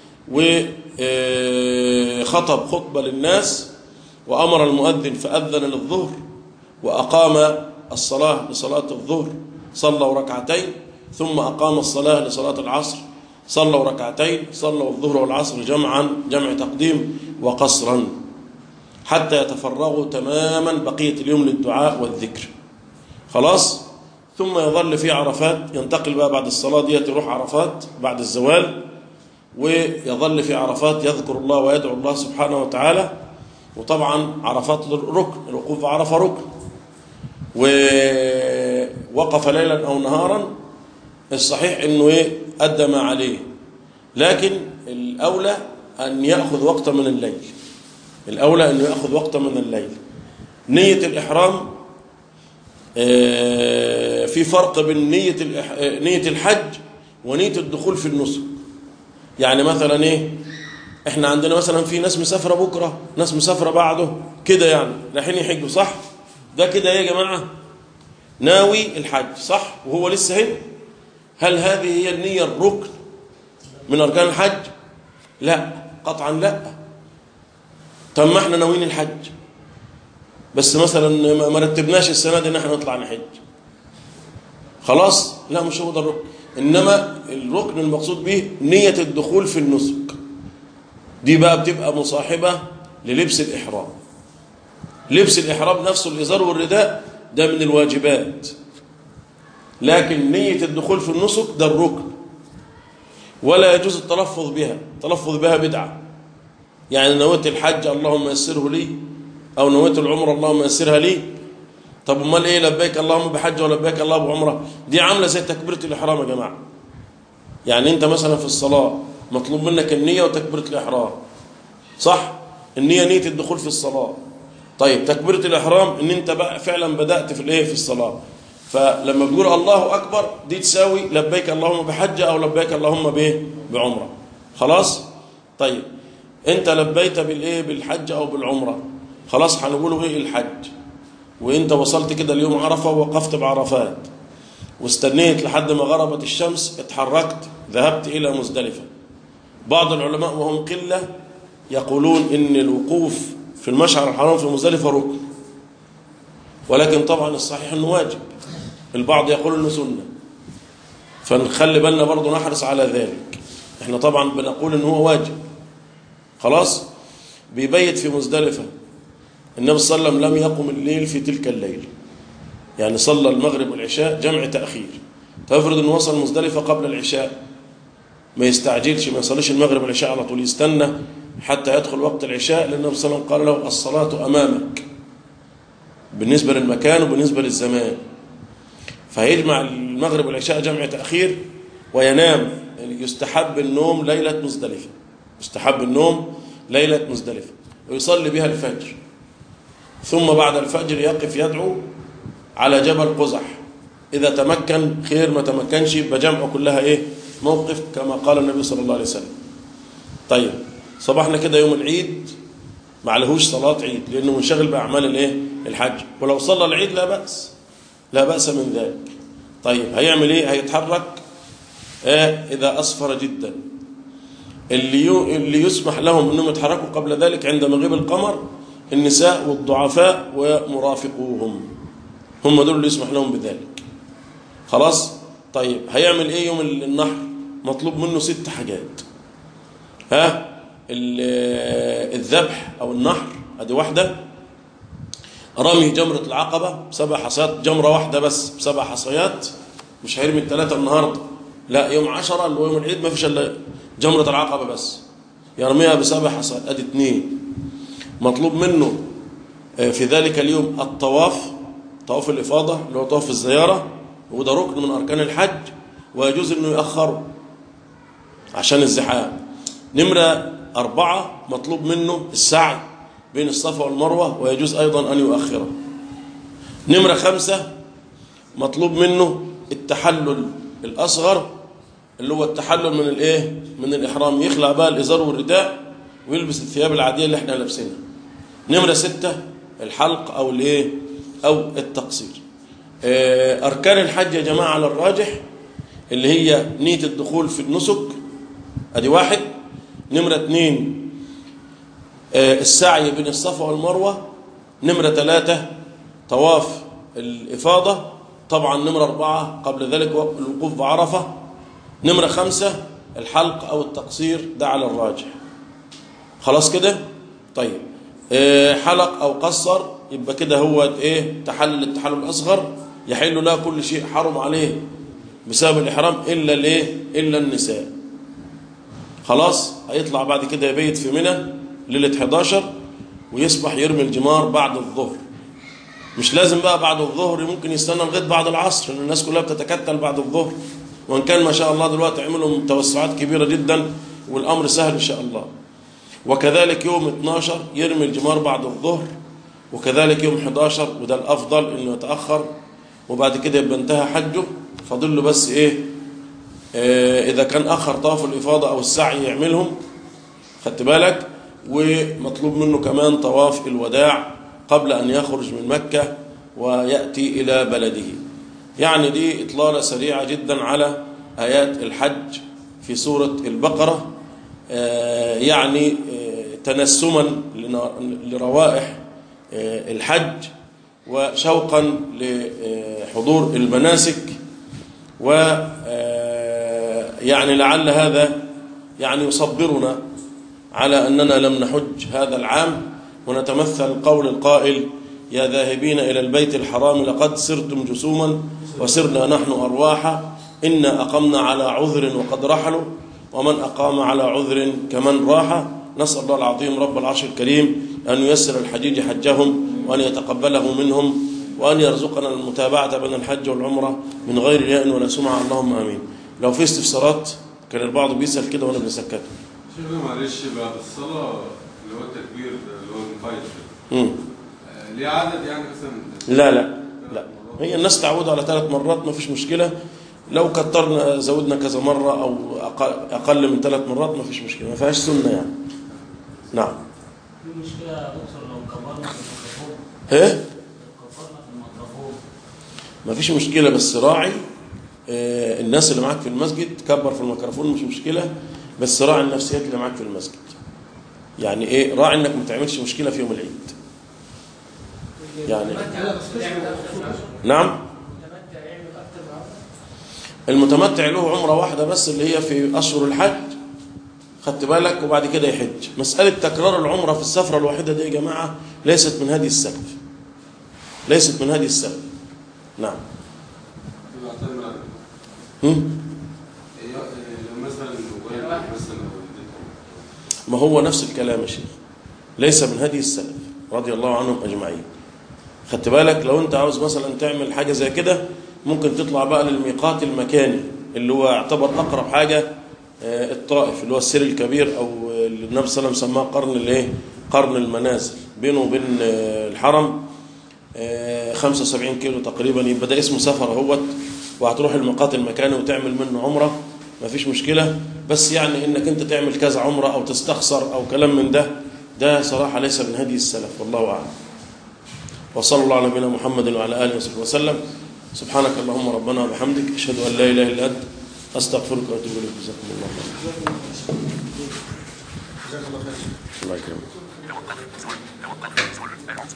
وخطب خطبة للناس، وأمر المؤذن فأذن للظهر، وأقام الصلاة لصلاة الظهر، صلوا ركعتين، ثم أقام الصلاة لصلاة العصر، صلوا ركعتين، صلوا الظهر والعصر جمعا، جمع تقديم وقصرا، حتى يتفرغوا تماما بقية اليوم للدعاء والذكر، خلاص. ثم يظل في عرفات، ينتقل بقى بعد الصلاة دي يروح عرفات بعد الزوال، ويظل في عرفات يذكر الله ويدعو الله سبحانه وتعالى. وطبعا عرفات ركن، الوقوف في عرفة ركن، ووقف ليلا أو نهارا، الصحيح أنه إيه أدى ما عليه، لكن الأولى أن يأخذ وقتا من الليل، الأولى أن يأخذ وقتا من الليل. نية الإحرام في فرق بين نية نية الحج ونية الدخول في النسك. يعني مثلا ايه، احنا عندنا مثلا في ناس مسافرة بكرة، ناس مسافرة بعده كده، يعني رايحين يحجوا، صح؟ ده كده ايه يا جماعة؟ ناوي الحج، صح؟ وهو لسه هنا. هل هذه هي النية الركن من أركان الحج؟ لا، قطعا لا. طب ما احنا ناويين الحج، بس مثلا ما رتبناش السنة دي ان احنا نطلع نحج، خلاص؟ لا، مش هو ده الركن. انما الركن المقصود به نية الدخول في النسك، دي بقى بتبقى مصاحبة للبس الإحرام. لبس الإحرام نفسه، الإزار والرداء، ده من الواجبات، لكن نية الدخول في النسك ده الركن. ولا يجوز التلفظ بها، التلفظ بها بدعة. يعني نويت الحج اللهم يسره لي، أو نويت العمرة اللهم يسرها لي. طب امال ايه لبيك اللهم بحج ولبيك اللهم بعمرة؟ دي عاملة زي تكبيرة الإحرام يا جماعة. يعني انت مثلا في الصلاة مطلوب منك النية وتكبيرة الإحرام، صح؟ النية نية الدخول في الصلاة. طيب تكبيرة الإحرام ان انت بقى فعلا بدأت في الايه، في الصلاة. فلما بتقول الله أكبر دي تساوي لبيك اللهم بحج أو لبيك اللهم بايه، بعمرة. خلاص؟ طيب انت لبيت بالايه، بالحج أو بالعمرة، خلاص هنقوله ايه، الحج. وانت وصلت كده اليوم عرفة ووقفت بعرفات واستنيت لحد ما غربت الشمس، اتحركت ذهبت إلى مزدلفة. بعض العلماء وهم قلة يقولون إن الوقوف في المشعر الحرام في مزدلفة ركن، ولكن طبعا الصحيح أنه واجب. البعض يقول أنه سنة، فنخلي بالنا برضو، نحرص على ذلك. احنا طبعا بنقول أنه هو واجب. خلاص؟ بيبيت في مزدلفة. النبي صلى الله عليه وسلم لم يقم الليل في تلك الليل، يعني صلى المغرب والعشاء جمع تأخير. تفرض أنه وصل مزدلفة قبل العشاء، ما يستعجلش، ما يصليش المغرب والعشاء على طول، يستنى حتى يدخل وقت العشاء، لأن النبي صلى الله عليه وسلم قال له الصلاة أمامك بالنسبة للمكان وبالنسبة للزمان. فيجمع المغرب والعشاء جمع تأخير وينام. يعني يستحب النوم ليلة مزدلفة، يستحب النوم ليلة مزدلفة، ويصلي بها الفجر. ثم بعد الفجر يقف يدعو على جبل قزح. إذا تمكن خير، ما تمكنش يبقى جمعه كلها إيه، موقف، كما قال النبي صلى الله عليه وسلم. طيب صباحنا كده يوم العيد ما عليهوش صلاة عيد، لأنه منشغل بأعمال الإيه، الحج. ولو صلى العيد لا بأس، لا بأس من ذلك. طيب هيعمل إيه؟ هيتحرك آه إذا أصفر جدا. اللي اللي يسمح لهم أنهم يتحركوا قبل ذلك عند مغيب القمر النساء والضعفاء ومرافقوهم، هم دول اللي يسمح لهم بذلك. خلاص؟ طيب هيعمل ايه يوم النحر؟ مطلوب منه ست حاجات. ها، الذبح او النحر ادي واحده، رمي جمرة العقبة بسبع حصيات، جمرة واحدة بس بسبع حصيات، مش هيرمي الثلاثة النهاردة، لا، يوم عشرة اللي هو يوم العيد ما فيش الا جمرة العقبة بس، يرميها بسبع حصيات، ادي اثنين. مطلوب منه في ذلك اليوم الطواف، طواف الإفاضة اللي هو طواف الزيارة، وده ركن من أركان الحج، ويجوز أنه يأخره عشان الزحام. نمرة أربعة مطلوب منه السعي بين الصفا والمروة، ويجوز أيضا أن يؤخره. نمرة خمسة مطلوب منه التحلل الأصغر، اللي هو التحلل من الإيه؟ من الإحرام، يخلع بقى الإزار والرداء ويلبس الثياب العادية اللي احنا لابسينها. نمرة ستة الحلق أو الإيه؟ أو التقصير. أركان الحج يا جماعة على الراجح اللي هي نية الدخول في النسك، أدي واحد. نمرة اثنين السعي بين الصفا والمروة. نمرة ثلاثة طواف الإفاضة. طبعا نمرة أربعة قبل ذلك الوقوف بعرفة. نمرة خمسة الحلق أو التقصير، ده على الراجح. خلاص كده؟ طيب حلق أو قصر يبقى كده هو إيه؟ تحلل التحلل الأصغر، يحل له كل شيء حرم عليه بسبب الإحرام إلا الإيه؟ إلا النساء. خلاص هيطلع بعد كده يبيت في منى ليلة إحدى عشر، ويصبح يرمي الجمار بعد الظهر. مش لازم بقى بعد الظهر، ممكن يستنى لغاية بعد العصر، لأن الناس كلها بتتكتل بعد الظهر، وإن كان ما شاء الله دلوقتي عملوا توسعات كبيرة جدا والأمر سهل إن شاء الله. وكذلك يوم اثناشر يرمي الجمار بعد الظهر، وكذلك يوم إحدى عشر، وده الأفضل إنه يتأخر، وبعد كده يبقى انتهى حجه، فاضل له بس إيه؟ إذا كان أخر طواف الإفاضة أو السعي يعملهم، خدت بالك. ومطلوب منه كمان طواف الوداع قبل أن يخرج من مكة ويأتي إلى بلده. يعني دي إطلالة سريعة جدا على آيات الحج في سورة البقرة، يعني تنسما لروائح الحج وشوقا لحضور المناسك، ويعني لعل هذا يعني يصبرنا على أننا لم نحج هذا العام، ونتمثل قول القائل: يا ذاهبين إلى البيت الحرام لقد سرتم جسوما وسرنا نحن أرواحا، إنا أقمنا على عذر وقد رحلوا، ومن أقام على عذر كمن راح. نسأل الله العظيم رب العرش الكريم أن ييسر الحجيج حجهم، وأن يتقبله منهم، وأن يرزقنا المتابعة بين الحج والعمرة من غير رياء ولا سمعة، اللهم آمين. لو في استفسارات، كان البعض بيسأل كده وأنا بنسكته. شيخنا معلش، بعد الصلاة اللي هو التكبير اللي هو المفايد امم ليه عدد يعني مثلا؟ لا لا لا، هي الناس تعود على ثلاث مرات، ما فيش مشكلة. لو كترنا زودنا كذا مرة أو أقل من ثلاث مرات ما فيش مشكلة، ما فيهاش سنة يعني. نعم. في مشكلة يا دكتور لو كبرنا في الميكروفون؟ ايه؟ لو كبرنا في الميكروفون ما فيش مشكلة، بس راعي آه الناس اللي معاك في المسجد، كبر في الميكروفون مش مشكلة، بس راعي النفسيات اللي معاك في المسجد. يعني ايه؟ راعي انك ما تعملش مشكلة في يوم العيد. يعني نعم، المتمتع له عمرة واحدة بس اللي هي في أشهر الحج، خدت بالك، وبعد كده يحج. مسألة تكرار العمرة في السفرة الواحدة دي يا جماعة ليست من هدي السلف، ليست من هدي السلف. نعم. هم؟ ما هو نفس الكلام يا شيخ، ليس من هدي السلف رضي الله عنهم أجمعين. خدت بالك، لو أنت عاوز مثلا تعمل حاجة زي كده ممكن تطلع بقى للميقات المكاني اللي هو يعتبر أقرب حاجة الطائف، اللي هو السير الكبير، أو اللي النبي صلى الله عليه وسلم سماه قرن الايه؟ قرن المنازل، بينه وبين الحرم خمسة وسبعين كيلو تقريبا، يبقى ده اسمه سفر اهوت، وهتروح الميقات المكاني وتعمل منه عمرة، ما فيش مشكلة. بس يعني انك انت تعمل كذا عمرة او تستخسر او كلام من ده، ده صراحة ليس من هدي السلف، والله أعلم. وصلى الله على نبينا محمد وعلى آله وصحبه وسلم. سبحانك اللهم ربنا وبحمدك، أشهد أن لا إله إلا أنت، أستغفرك وأتوب إليك. جزاكم الله خيرا. الله يكرمك.